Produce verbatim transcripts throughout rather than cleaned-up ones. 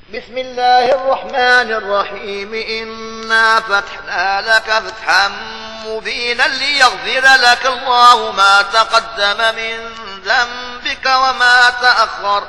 بسم الله الرحمن الرحيم إنا فتحنا لك فتحا مبينا ليغفر لك الله ما تقدم من ذنبك وما تأخر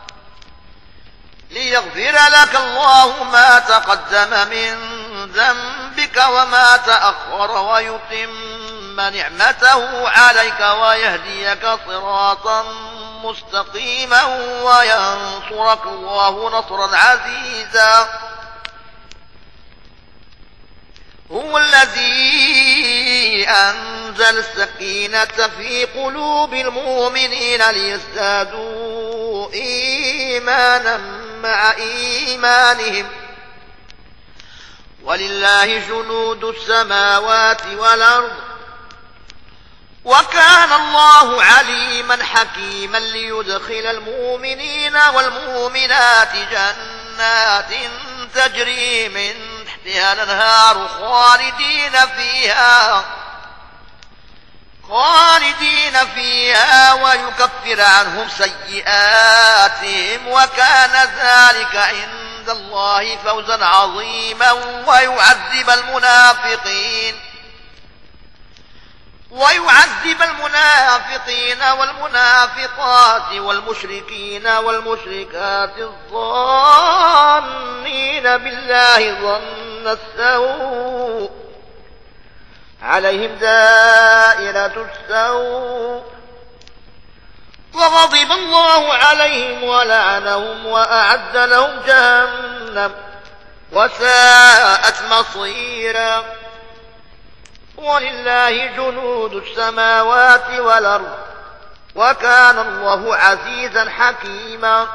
ليغفر لك الله ما تقدم من ذنبك وما تأخر ويتم نعمته عليك ويهديك صراطا مستقيما وينصرك الله نصرا عزيزا. هو الذي أنزل السكينة في قلوب المؤمنين ليزدادوا إيمانا مع إيمانهم ولله جنود السماوات والأرض وكان الله عليما حكيما ليدخل المؤمنين والمؤمنات جنات تجري من تحتها الأنهار خالدين فيها خالدين فيها ويكفر عنهم سيئاتهم وكان ذلك عند الله فوزا عظيما ويعذب المنافقين ويعذب المنافقين والمنافقات والمشركين والمشركات الظانين بالله ظن السوء عليهم دائرة السوء وغضب الله عليهم ولعنهم وأعد لهم جهنم وساءت مصيرا. ولله جنود السماوات والأرض وكان الله عزيزا حكيما.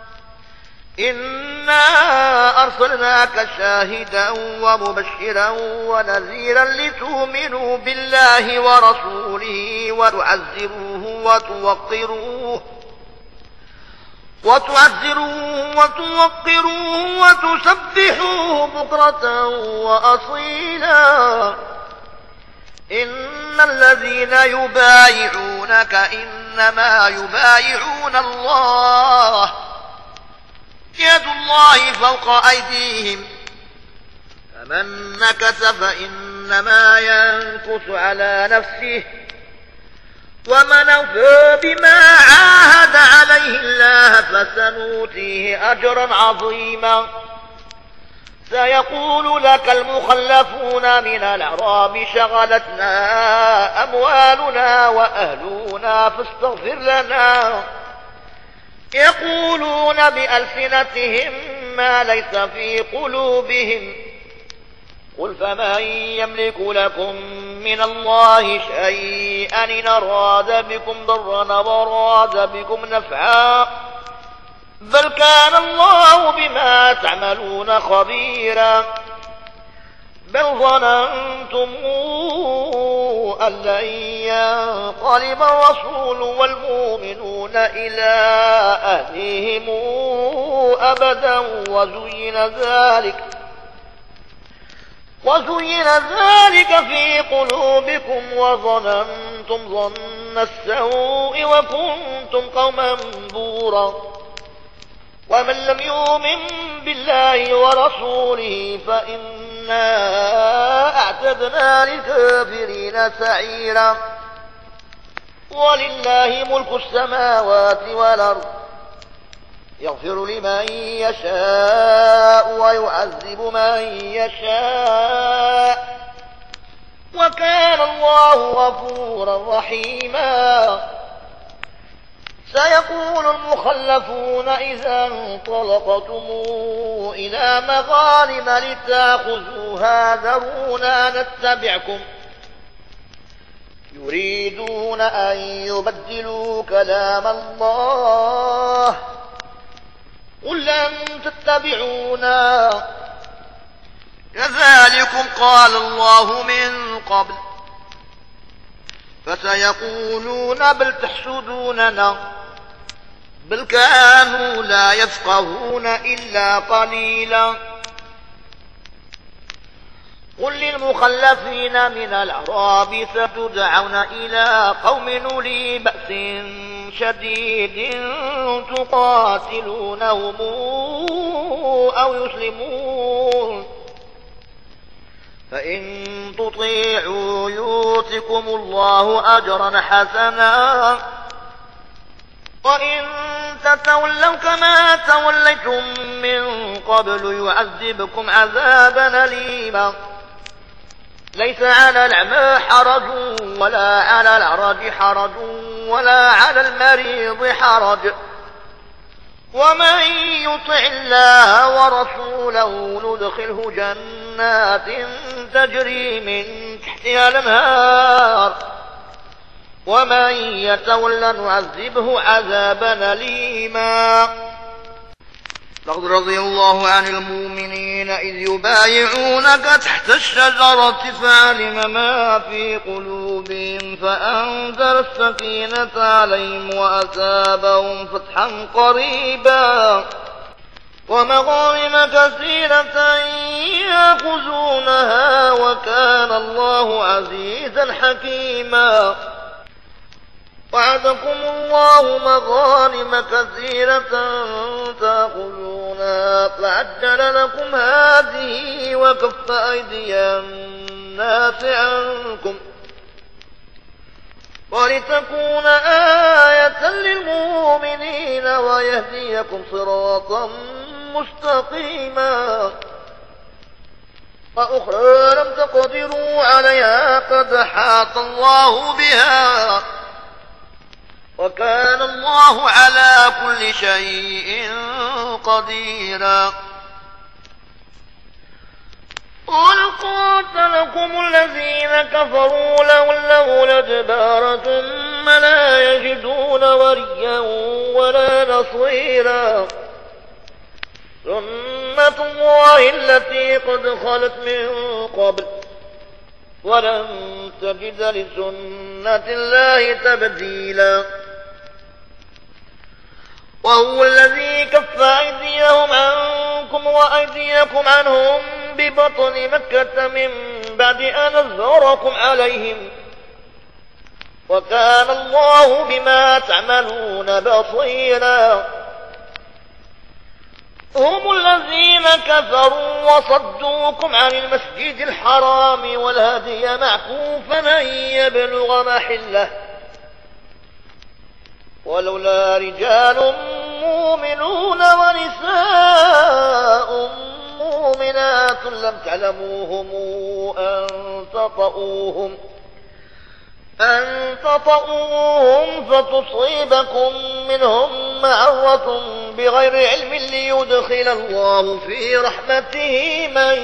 إنا أرسلناك شاهدا ومبشرا ونذيرا لتؤمنوا بالله ورسوله وتعزروه وتوقروه وتعزروه وتوقروه وتسبحوه بكرة وأصيلا. إن الذين يبايعونك إنما يبايعون الله يد الله فوق أيديهم فمن نكث فإنما ينكث على نفسه ومن أوفى بما عاهد عليه الله فسنؤتيه أجرا عظيما. سيقول لك المخلفون من الأعراب شغلتنا أموالنا وأهلنا فاستغفر لنا يقولون بألسنتهم ما ليس في قلوبهم قل فمن يملك لكم من الله شيئا إن أراد بكم ضرا وأراد بكم نفعا بل كان الله بما تعملون خبيرا. بل ظننتم أن لن ينقلب الرسول والمؤمنون إلى أهلهم أبدا وزين ذلك وزين ذلك في قلوبكم وظننتم ظن السوء وكنتم قوما بورا. ومن لم يؤمن بالله ورسوله فإنا أعتدنا للكافرين سعيرا. ولله ملك السماوات والأرض يغفر لمن يشاء ويعذب من يشاء وكان الله غفورا رحيما. سيقول المخلفون إذا انطلقتم إلى مغانم لتأخذوها ذرونا نتبعكم يريدون أن يبدلوا كلام الله قل لن تتبعونا كذلكم قال الله من قبل فسيقولون بل تحسدوننا بل كانوا لا يفقهون إلا قليلا. قل للمخلفين من الأعراب ستدعون إلى قوم أولي بأس شديد تقاتلونهم أو يسلمون فإن تطيعوا يؤتكم الله أجرا حسنا وإن تتولوا كما توليتم من قبل يعذبكم عذابا أليما ليس على الأعمى حرج ولا على الأعرج حرج ولا على المريض حرج ومن يطع الله ورسوله ندخله جنات تجري من تحتها الأنهار ومن يتولى نعذبه عذابا أليما لقد رضي الله عن المؤمنين إذ يبايعونك تحت الشجرة فعلم ما في قلوبهم فأنزل السكينة عليهم وأثابهم فتحا قريبا ومغانم كثيرة يأخذونها وكان الله عزيزا حكيما وعدكم الله مغانم كثيرة تأخذونها فعجل لكم هذه وكف أيدي الناس عنكم ولتكون آية للمؤمنين ويهديكم صراطا مستقيما وأخرى لم تقدروا عليها قد أحاط الله بها وكان الله على كل شيء قديرا قل قاتلكم الذين كفروا لولوا الأدبار ثم لا يجدون وليا ولا نصيرا سنة الله التي قد خلت من قبل ولن تجد لسنة الله تبديلا وهو الذي كف أيديهم عنكم وأيديكم عنهم ببطن مكة من بعد أن أظهركم عليهم وكان الله بما تعملون بصيرا هم الذين كفروا وصدوكم عن المسجد الحرام والهدي معكوفا أن يبلغ محله ولولا رجال مؤمنون ونساء مؤمنات لم تعلموهم أن تطؤوهم أن تطؤوهم فتصيبكم منهم معرة بغير علم ليدخل الله في رحمته من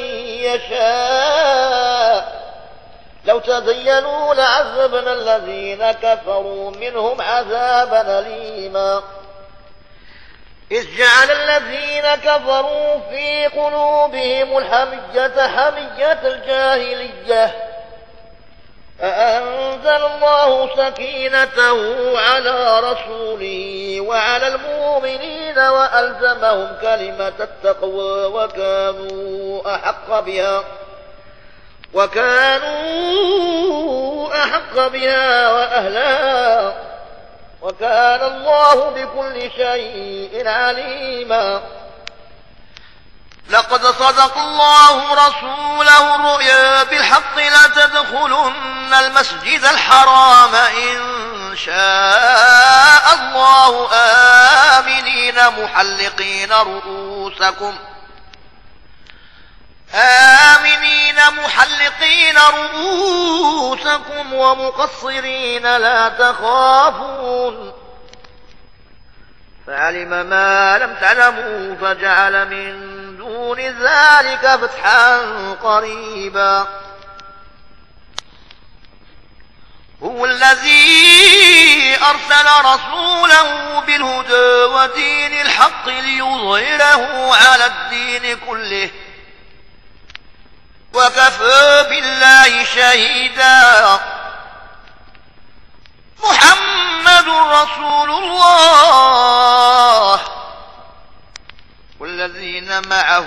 يشاء لو تزينوا لعذبنا الذين كفروا منهم عذابا أليما إذ جعل الذين كفروا في قلوبهم الحمية حمية الجاهلية فأنزل الله سكينته على رسوله وعلى المؤمنين وألزمهم كلمة التقوى وكانوا أحق بها وكانوا أحق بها وأهلها وكان الله بكل شيء عليما لقد صدق الله رسوله الرؤيا بالحق لتدخلن المسجد الحرام إن شاء الله آمنين محلقين رؤوسكم آمنين محلقين رؤوسكم ومقصرين لا تخافون فعلم ما لم تعلموا فجعل من دون ذلك فتحا قريبا هو الذي أرسل رسوله بالهدى ودين الحق ليظهره على الدين كله وكفى بالله شهيدا محمد رسول الله والذين معه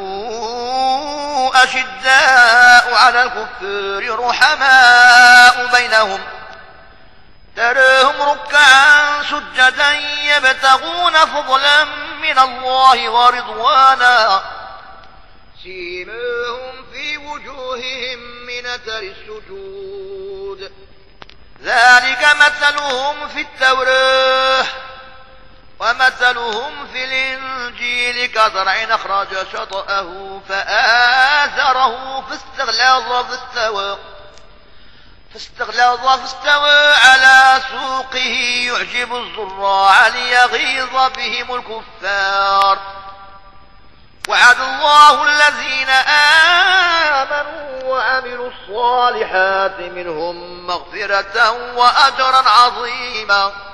أشداء على الكفار رحماء بينهم تراهم ركعا سجدا يبتغون فضلا من الله ورضوانا سيماهم في وجوههم من أثر السجود ذلك مثلهم في التوراة ومثلهم في الإنجيل كزرع أخرج شطأه فآزره فاستغلظ فاستوى فاستغلظ فاستوى على سوقه يعجب الزراع ليغيظ بهم الكفار وعد الله الذين آمنوا وعملوا الصالحات منهم مغفرة وأجرا عظيما